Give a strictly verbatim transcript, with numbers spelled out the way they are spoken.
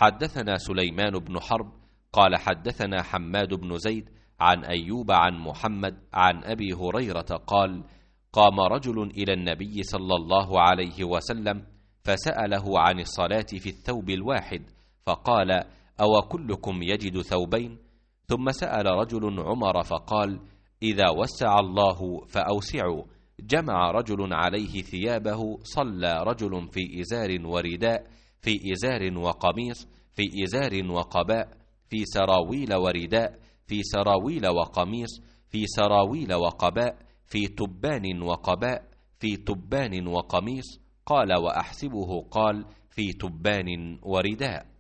حدثنا سليمان بن حرب قال حدثنا حماد بن زيد عن أيوب عن محمد عن أبي هريرة قال: قام رجل إلى النبي صلى الله عليه وسلم فسأله عن الصلاة في الثوب الواحد، فقال: أو كلكم يجد ثوبين؟ ثم سأل رجل عمر فقال: إذا وسع الله فأوسعوا. جمع رجل عليه ثيابه، صلى رجل في إزار ورداء، في إزار وقميص، في إزار وقباء، في سراويل ورداء، في سراويل وقميص، في سراويل وقباء، في تبان وقباء، في تبان وقميص. قال: وأحسبه قال: في تبان ورداء.